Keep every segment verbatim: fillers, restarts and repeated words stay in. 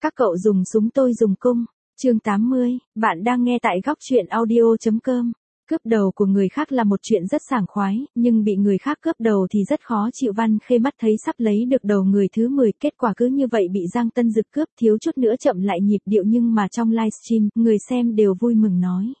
Các cậu dùng súng tôi dùng cung. Chương tám mươi, bạn đang nghe tại góc truyện audio.com. Cướp đầu của người khác là một chuyện rất sảng khoái, nhưng bị người khác cướp đầu thì rất khó chịu. Văn Khê mắt thấy sắp lấy được đầu người thứ mười, kết quả cứ như vậy bị Giang Tân Dực cướp, thiếu chút nữa chậm lại nhịp điệu, nhưng mà trong livestream, người xem đều vui mừng nói.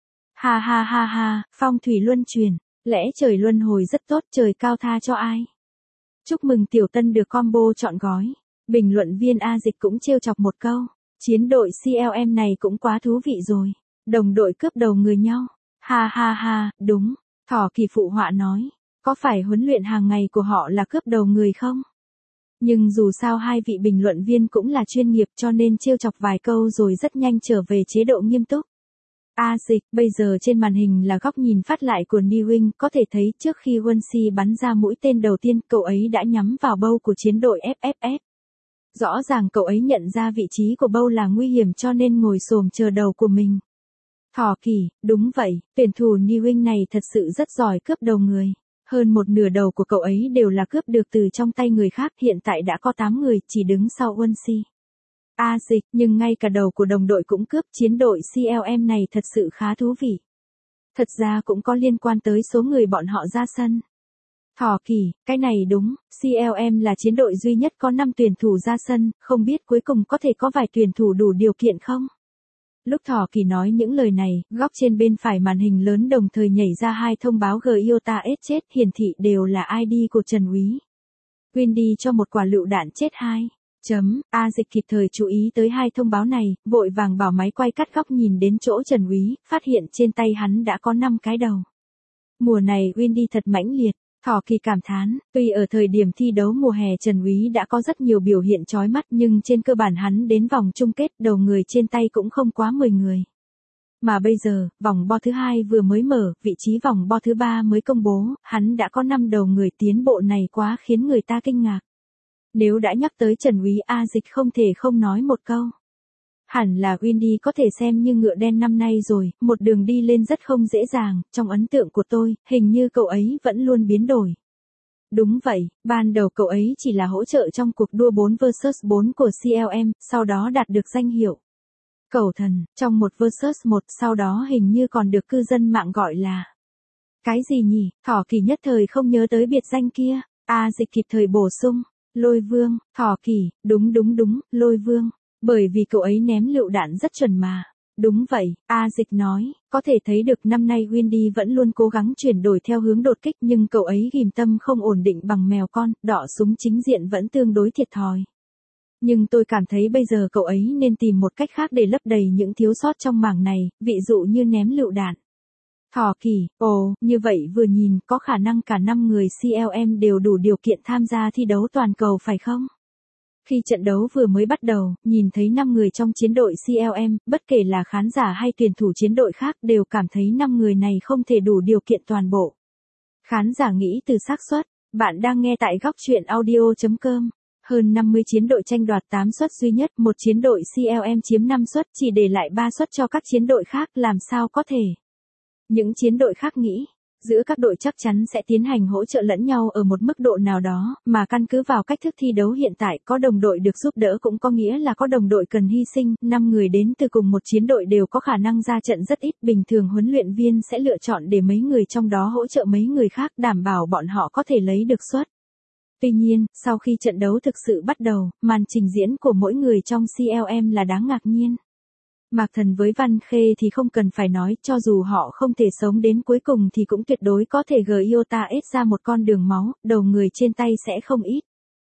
Ha ha ha ha, phong thủy luân chuyển, lẽ trời luân hồi rất tốt, trời cao tha cho ai. Chúc mừng Tiểu Tân được combo trọn gói. Bình luận viên A Dịch cũng trêu chọc một câu. Chiến đội xê lờ em này cũng quá thú vị rồi. Đồng đội cướp đầu người nhau. Ha ha ha, đúng. Thỏ Kỳ phụ họa nói. Có phải huấn luyện hàng ngày của họ là cướp đầu người không? Nhưng dù sao hai vị bình luận viên cũng là chuyên nghiệp, cho nên trêu chọc vài câu rồi rất nhanh trở về chế độ nghiêm túc. A Dịch, bây giờ trên màn hình là góc nhìn phát lại của Newing, có thể thấy trước khi Wonsi bắn ra mũi tên đầu tiên, cậu ấy đã nhắm vào bâu của chiến đội ép ép ép. Rõ ràng cậu ấy nhận ra vị trí của bâu là nguy hiểm cho nên ngồi xổm chờ đầu của mình. Thỏ Kỳ, đúng vậy, tuyển thủ Newing này thật sự rất giỏi cướp đầu người. Hơn một nửa đầu của cậu ấy đều là cướp được từ trong tay người khác, hiện tại đã có tám người, chỉ đứng sau Wonsi. A Dịch, nhưng ngay cả đầu của đồng đội cũng cướp, chiến đội xê lờ em này thật sự khá thú vị. Thật ra cũng có liên quan tới số người bọn họ ra sân. Thỏ Kỳ, cái này đúng, xê lờ em là chiến đội duy nhất có năm tuyển thủ ra sân, không biết cuối cùng có thể có vài tuyển thủ đủ điều kiện không? Lúc Thỏ Kỳ nói những lời này, góc trên bên phải màn hình lớn đồng thời nhảy ra hai thông báo giê i o ta ét chết, hiển thị đều là i đê của Trần Úy. Windy cho một quả lựu đạn chết hai. Chấm, A Dịch kịp thời chú ý tới hai thông báo này, vội vàng bảo máy quay cắt góc nhìn đến chỗ Trần Úy, phát hiện trên tay hắn đã có năm cái đầu. Mùa này Windy thật mãnh liệt. Thỏ Kỳ cảm thán, tuy ở thời điểm thi đấu mùa hè Trần Úy đã có rất nhiều biểu hiện chói mắt, nhưng trên cơ bản hắn đến vòng chung kết đầu người trên tay cũng không quá mười người. Mà bây giờ, vòng bo thứ hai vừa mới mở, vị trí vòng bo thứ ba mới công bố, hắn đã có năm đầu người, tiến bộ này quá khiến người ta kinh ngạc. Nếu đã nhắc tới Trần Úy, A Dịch không thể không nói một câu. Hẳn là Windy có thể xem như ngựa đen năm nay rồi, một đường đi lên rất không dễ dàng, trong ấn tượng của tôi, hình như cậu ấy vẫn luôn biến đổi. Đúng vậy, ban đầu cậu ấy chỉ là hỗ trợ trong cuộc đua bốn versus bốn của xê lờ em, sau đó đạt được danh hiệu Cẩu Thần, trong một versus một, sau đó hình như còn được cư dân mạng gọi là cái gì nhỉ, Thỏ Kỳ nhất thời không nhớ tới biệt danh kia, A Dịch kịp thời bổ sung, Lôi Vương, Thỏ Kỳ, đúng đúng đúng, Lôi Vương. Bởi vì cậu ấy ném lựu đạn rất chuẩn mà. Đúng vậy, A Dịch nói, có thể thấy được năm nay Windy vẫn luôn cố gắng chuyển đổi theo hướng đột kích, nhưng cậu ấy ghim tâm không ổn định bằng mèo con, đọ súng chính diện vẫn tương đối thiệt thòi. Nhưng tôi cảm thấy bây giờ cậu ấy nên tìm một cách khác để lấp đầy những thiếu sót trong mảng này, ví dụ như ném lựu đạn. Thỏ Kỳ, ồ, như vậy vừa nhìn có khả năng cả năm người xê lờ em đều đủ điều kiện tham gia thi đấu toàn cầu phải không? Khi trận đấu vừa mới bắt đầu, nhìn thấy năm người trong chiến đội xê lờ em, bất kể là khán giả hay tuyển thủ chiến đội khác đều cảm thấy năm người này không thể đủ điều kiện toàn bộ. Khán giả nghĩ từ xác suất, bạn đang nghe tại góc truyện audio.com. Hơn năm mươi chiến đội tranh đoạt tám suất duy nhất, một chiến đội xê lờ em chiếm năm suất, chỉ để lại ba suất cho các chiến đội khác, làm sao có thể. Những chiến đội khác nghĩ, giữa các đội chắc chắn sẽ tiến hành hỗ trợ lẫn nhau ở một mức độ nào đó, mà căn cứ vào cách thức thi đấu hiện tại, có đồng đội được giúp đỡ cũng có nghĩa là có đồng đội cần hy sinh, năm người đến từ cùng một chiến đội đều có khả năng ra trận rất ít, bình thường huấn luyện viên sẽ lựa chọn để mấy người trong đó hỗ trợ mấy người khác, đảm bảo bọn họ có thể lấy được suất. Tuy nhiên, sau khi trận đấu thực sự bắt đầu, màn trình diễn của mỗi người trong xê lờ em là đáng ngạc nhiên. Mạc Thần với Văn Khê thì không cần phải nói, cho dù họ không thể sống đến cuối cùng thì cũng tuyệt đối có thể giê i o ta ét ra một con đường máu, đầu người trên tay sẽ không ít.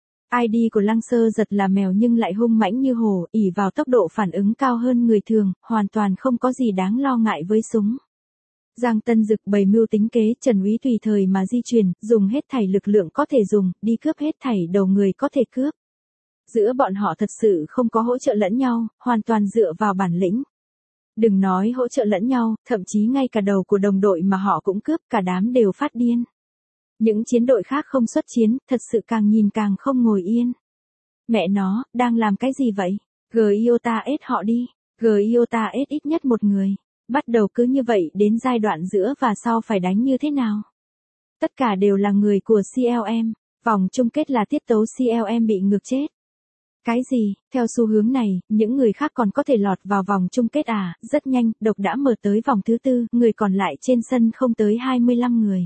i đê của Lăng Sơ Giật là mèo nhưng lại hung mãnh như hổ, ỷ vào tốc độ phản ứng cao hơn người thường, hoàn toàn không có gì đáng lo ngại với súng. Giang Tân Dực bày mưu tính kế, Trần Úy tùy thời mà di chuyển, dùng hết thảy lực lượng có thể dùng, đi cướp hết thảy đầu người có thể cướp. Giữa bọn họ thật sự không có hỗ trợ lẫn nhau, hoàn toàn dựa vào bản lĩnh. Đừng nói hỗ trợ lẫn nhau, thậm chí ngay cả đầu của đồng đội mà họ cũng cướp, cả đám đều phát điên. Những chiến đội khác không xuất chiến, thật sự càng nhìn càng không ngồi yên. Mẹ nó, đang làm cái gì vậy? giê i o ta ét họ đi, giê i o ta ét ít nhất một người. Bắt đầu cứ như vậy, đến giai đoạn giữa và sau phải đánh như thế nào? Tất cả đều là người của xê lờ em, vòng chung kết là tiết tấu xê lờ em bị ngược chết. Cái gì, theo xu hướng này, những người khác còn có thể lọt vào vòng chung kết à, rất nhanh, độc đã mở tới vòng thứ tư, người còn lại trên sân không tới hai mươi lăm người.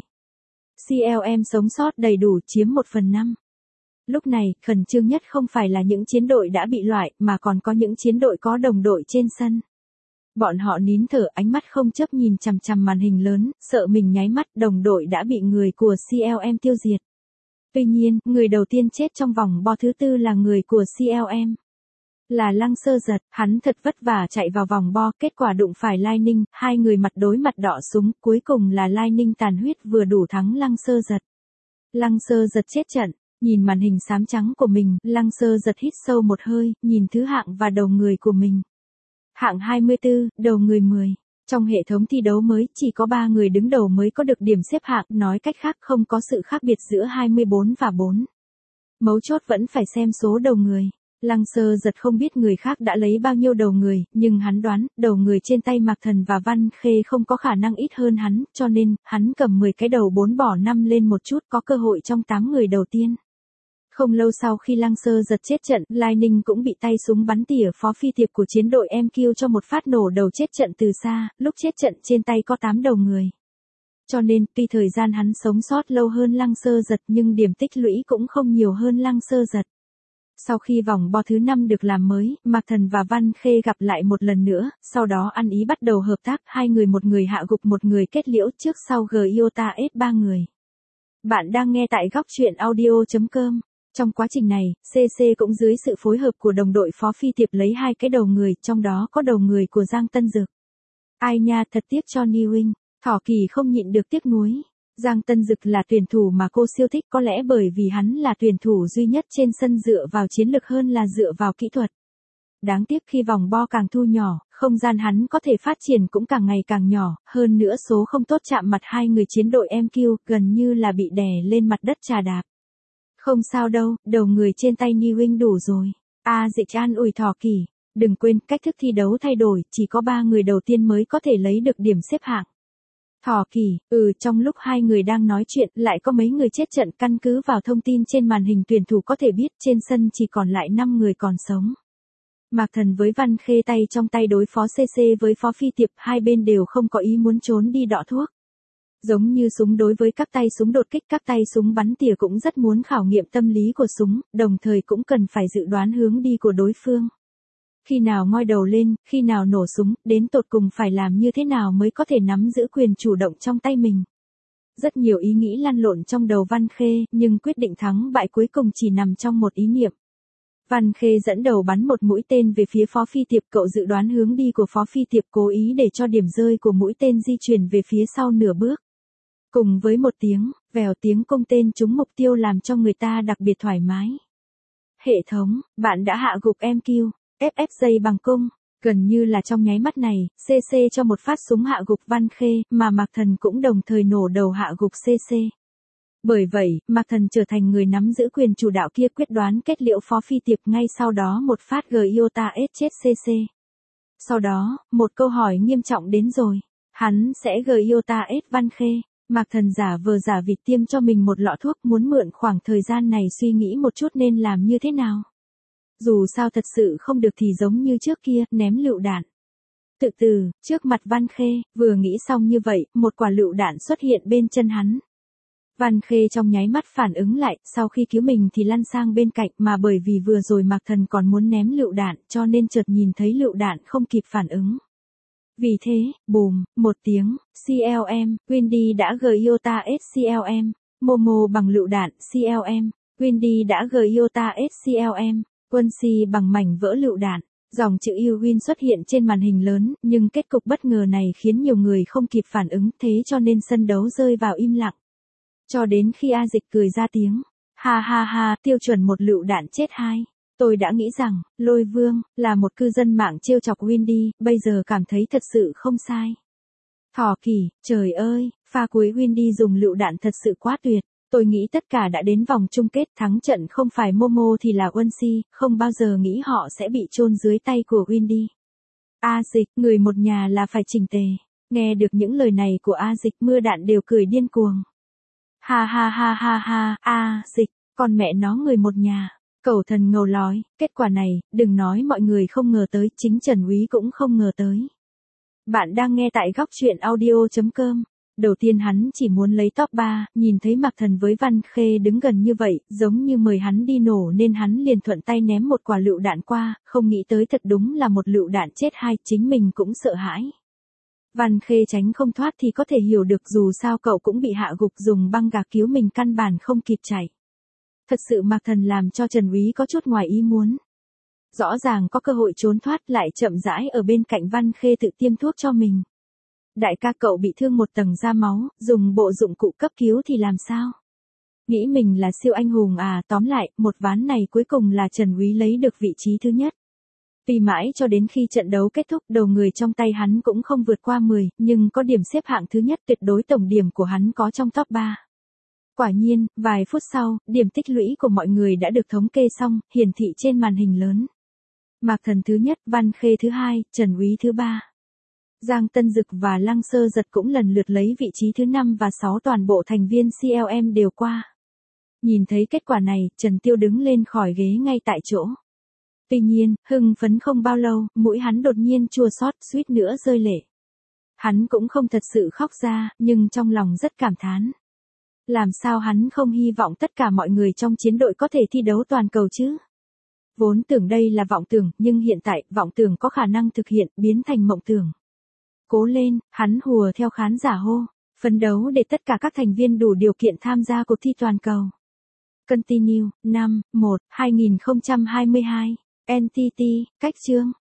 xê lờ em sống sót đầy đủ chiếm một phần năm. Lúc này, khẩn trương nhất không phải là những chiến đội đã bị loại, mà còn có những chiến đội có đồng đội trên sân. Bọn họ nín thở, ánh mắt không chấp nhìn chằm chằm màn hình lớn, sợ mình nháy mắt đồng đội đã bị người của xê lờ em tiêu diệt. Tuy nhiên, người đầu tiên chết trong vòng bo thứ tư là người của xê lờ em. Là Lăng Sơ Giật, hắn thật vất vả chạy vào vòng bo, kết quả đụng phải Lai Ninh, hai người mặt đối mặt đọ súng, cuối cùng là Lai Ninh tàn huyết vừa đủ thắng Lăng Sơ Giật. Lăng Sơ Giật chết trận, nhìn màn hình xám trắng của mình, Lăng Sơ Giật hít sâu một hơi, nhìn thứ hạng và đầu người của mình. Hạng hai mươi tư, đầu người mười. Trong hệ thống thi đấu mới, chỉ có ba người đứng đầu mới có được điểm xếp hạng, nói cách khác không có sự khác biệt giữa hai mươi bốn và bốn. Mấu chốt vẫn phải xem số đầu người. Lăng Sơ Giật không biết người khác đã lấy bao nhiêu đầu người, nhưng hắn đoán, đầu người trên tay Mạc Thần và Văn Khê không có khả năng ít hơn hắn, cho nên, hắn cầm mười cái đầu bốn bỏ năm lên một chút có cơ hội trong tám người đầu tiên. Không lâu sau khi Lăng Sơ Giật chết trận, Lai Ninh cũng bị tay súng bắn tỉa phó phi tiệp của chiến đội em kiu cho một phát nổ đầu chết trận từ xa, lúc chết trận trên tay có tám đầu người. Cho nên, tuy thời gian hắn sống sót lâu hơn Lăng Sơ Giật nhưng điểm tích lũy cũng không nhiều hơn Lăng Sơ Giật. Sau khi vòng bo thứ năm được làm mới, Mạc Thần và Văn Khê gặp lại một lần nữa, sau đó ăn ý bắt đầu hợp tác, hai người một người hạ gục một người kết liễu trước sau Giota S ba người. Bạn đang nghe tại góc truyện audio chấm com. Trong quá trình này, xê xê cũng dưới sự phối hợp của đồng đội phó phi tiệp lấy hai cái đầu người, trong đó có đầu người của Giang Tân Dực. Ai nha, thật tiếc cho Niwing, Thỏ Kỳ không nhịn được tiếc nuối. Giang Tân Dực là tuyển thủ mà cô siêu thích có lẽ bởi vì hắn là tuyển thủ duy nhất trên sân dựa vào chiến lực hơn là dựa vào kỹ thuật. Đáng tiếc khi vòng bo càng thu nhỏ, không gian hắn có thể phát triển cũng càng ngày càng nhỏ, hơn nữa số không tốt chạm mặt hai người chiến đội em kiu gần như là bị đè lên mặt đất trà đạp. Không sao đâu, đầu người trên tay Niwing đủ rồi. A Dịch an ủi Thỏ Kỳ, đừng quên cách thức thi đấu thay đổi, chỉ có ba người đầu tiên mới có thể lấy được điểm xếp hạng. Thỏ Kỳ, ừ trong lúc hai người đang nói chuyện lại có mấy người chết trận căn cứ vào thông tin trên màn hình tuyển thủ có thể biết trên sân chỉ còn lại năm người còn sống. Mạc Thần với Văn Khê tay trong tay đối phó xê xê với phó phi tiệp hai bên đều không có ý muốn trốn đi đọ thuốc. Giống như súng đối với các tay súng đột kích các tay súng bắn tỉa cũng rất muốn khảo nghiệm tâm lý của súng, đồng thời cũng cần phải dự đoán hướng đi của đối phương. Khi nào ngoi đầu lên, khi nào nổ súng, đến tột cùng phải làm như thế nào mới có thể nắm giữ quyền chủ động trong tay mình. Rất nhiều ý nghĩ lăn lộn trong đầu Văn Khê, nhưng quyết định thắng bại cuối cùng chỉ nằm trong một ý niệm. Văn Khê dẫn đầu bắn một mũi tên về phía phó phi tiệp, cậu dự đoán hướng đi của phó phi tiệp cố ý để cho điểm rơi của mũi tên di chuyển về phía sau nửa bước. Cùng với một tiếng, vèo tiếng cung tên trúng mục tiêu làm cho người ta đặc biệt thoải mái. Hệ thống, bạn đã hạ gục em kiu, ép ép giây bằng cung, gần như là trong nháy mắt này, xê xê cho một phát súng hạ gục Văn Khê, mà Mạc Thần cũng đồng thời nổ đầu hạ gục xê xê. Bởi vậy, Mạc Thần trở thành người nắm giữ quyền chủ đạo kia quyết đoán kết liễu phó phi tiệp ngay sau đó một phát Giota S chết xê xê. Sau đó, một câu hỏi nghiêm trọng đến rồi, hắn sẽ Giota S Văn Khê. Mạc Thần giả vờ giả vịt tiêm cho mình một lọ thuốc muốn mượn khoảng thời gian này suy nghĩ một chút nên làm như thế nào. Dù sao thật sự không được thì giống như trước kia, ném lựu đạn. Tự từ, trước mặt Văn Khê, vừa nghĩ xong như vậy, một quả lựu đạn xuất hiện bên chân hắn. Văn Khê trong nháy mắt phản ứng lại, sau khi cứu mình thì lăn sang bên cạnh mà bởi vì vừa rồi Mạc Thần còn muốn ném lựu đạn cho nên chợt nhìn thấy lựu đạn không kịp phản ứng. Vì thế, bùm, một tiếng, xê lờ em, Windy đã Giota S xê lờ em, Momo bằng lựu đạn xê lờ em, Windy đã Giota S xê lờ em, Quân Si bằng mảnh vỡ lựu đạn. Dòng chữ yêu win xuất hiện trên màn hình lớn, nhưng kết cục bất ngờ này khiến nhiều người không kịp phản ứng, thế cho nên sân đấu rơi vào im lặng. Cho đến khi A Dịch cười ra tiếng, ha ha ha, tiêu chuẩn một lựu đạn chết hai. Tôi đã nghĩ rằng, Lôi Vương, là một cư dân mạng trêu chọc Windy, bây giờ cảm thấy thật sự không sai. Thỏ Kỳ, trời ơi, pha cuối Windy dùng lựu đạn thật sự quá tuyệt. Tôi nghĩ tất cả đã đến vòng chung kết, thắng trận không phải Momo thì là Quân Si, không bao giờ nghĩ họ sẽ bị chôn dưới tay của Windy. A Dịch, người một nhà là phải chỉnh tề. Nghe được những lời này của A Dịch, mưa đạn đều cười điên cuồng. Ha ha ha ha ha, A Dịch, con mẹ nó người một nhà. Cầu thần ngầu lói, kết quả này, đừng nói mọi người không ngờ tới, chính Trần Úy cũng không ngờ tới. Bạn đang nghe tại góc truyện audio.com. Đầu tiên hắn chỉ muốn lấy top ba, nhìn thấy Mạc Thần với Văn Khê đứng gần như vậy, giống như mời hắn đi nổ nên hắn liền thuận tay ném một quả lựu đạn qua, không nghĩ tới thật đúng là một lựu đạn chết hai, chính mình cũng sợ hãi. Văn Khê tránh không thoát thì có thể hiểu được dù sao cậu cũng bị hạ gục dùng băng gạc cứu mình căn bản không kịp chạy. Thật sự Mạc Thần làm cho Trần Úy có chút ngoài ý muốn. Rõ ràng có cơ hội trốn thoát lại chậm rãi ở bên cạnh Văn Khê tự tiêm thuốc cho mình. Đại ca cậu bị thương một tầng da máu, dùng bộ dụng cụ cấp cứu thì làm sao? Nghĩ mình là siêu anh hùng à, tóm lại, một ván này cuối cùng là Trần Úy lấy được vị trí thứ nhất. Vì mãi cho đến khi trận đấu kết thúc đầu người trong tay hắn cũng không vượt qua mười, nhưng có điểm xếp hạng thứ nhất tuyệt đối tổng điểm của hắn có trong top ba. Quả nhiên, vài phút sau, điểm tích lũy của mọi người đã được thống kê xong, hiển thị trên màn hình lớn. Mạc Thần thứ nhất, Văn Khê thứ hai, Trần Úy thứ ba. Giang Tân Dực và Lăng Sơ Giật cũng lần lượt lấy vị trí thứ năm và sáu, toàn bộ thành viên xê lờ em đều qua. Nhìn thấy kết quả này, Trần Tiêu đứng lên khỏi ghế ngay tại chỗ. Tuy nhiên, hưng phấn không bao lâu, mũi hắn đột nhiên chua xót, suýt nữa rơi lệ. Hắn cũng không thật sự khóc ra, nhưng trong lòng rất cảm thán. Làm sao hắn không hy vọng tất cả mọi người trong chiến đội có thể thi đấu toàn cầu chứ? Vốn tưởng đây là vọng tưởng, nhưng hiện tại, vọng tưởng có khả năng thực hiện, biến thành mộng tưởng. Cố lên, hắn hùa theo khán giả hô, phấn đấu để tất cả các thành viên đủ điều kiện tham gia cuộc thi toàn cầu. Continue, năm, một, hai nghìn không trăm hai mươi hai, en tê tê, cách chương.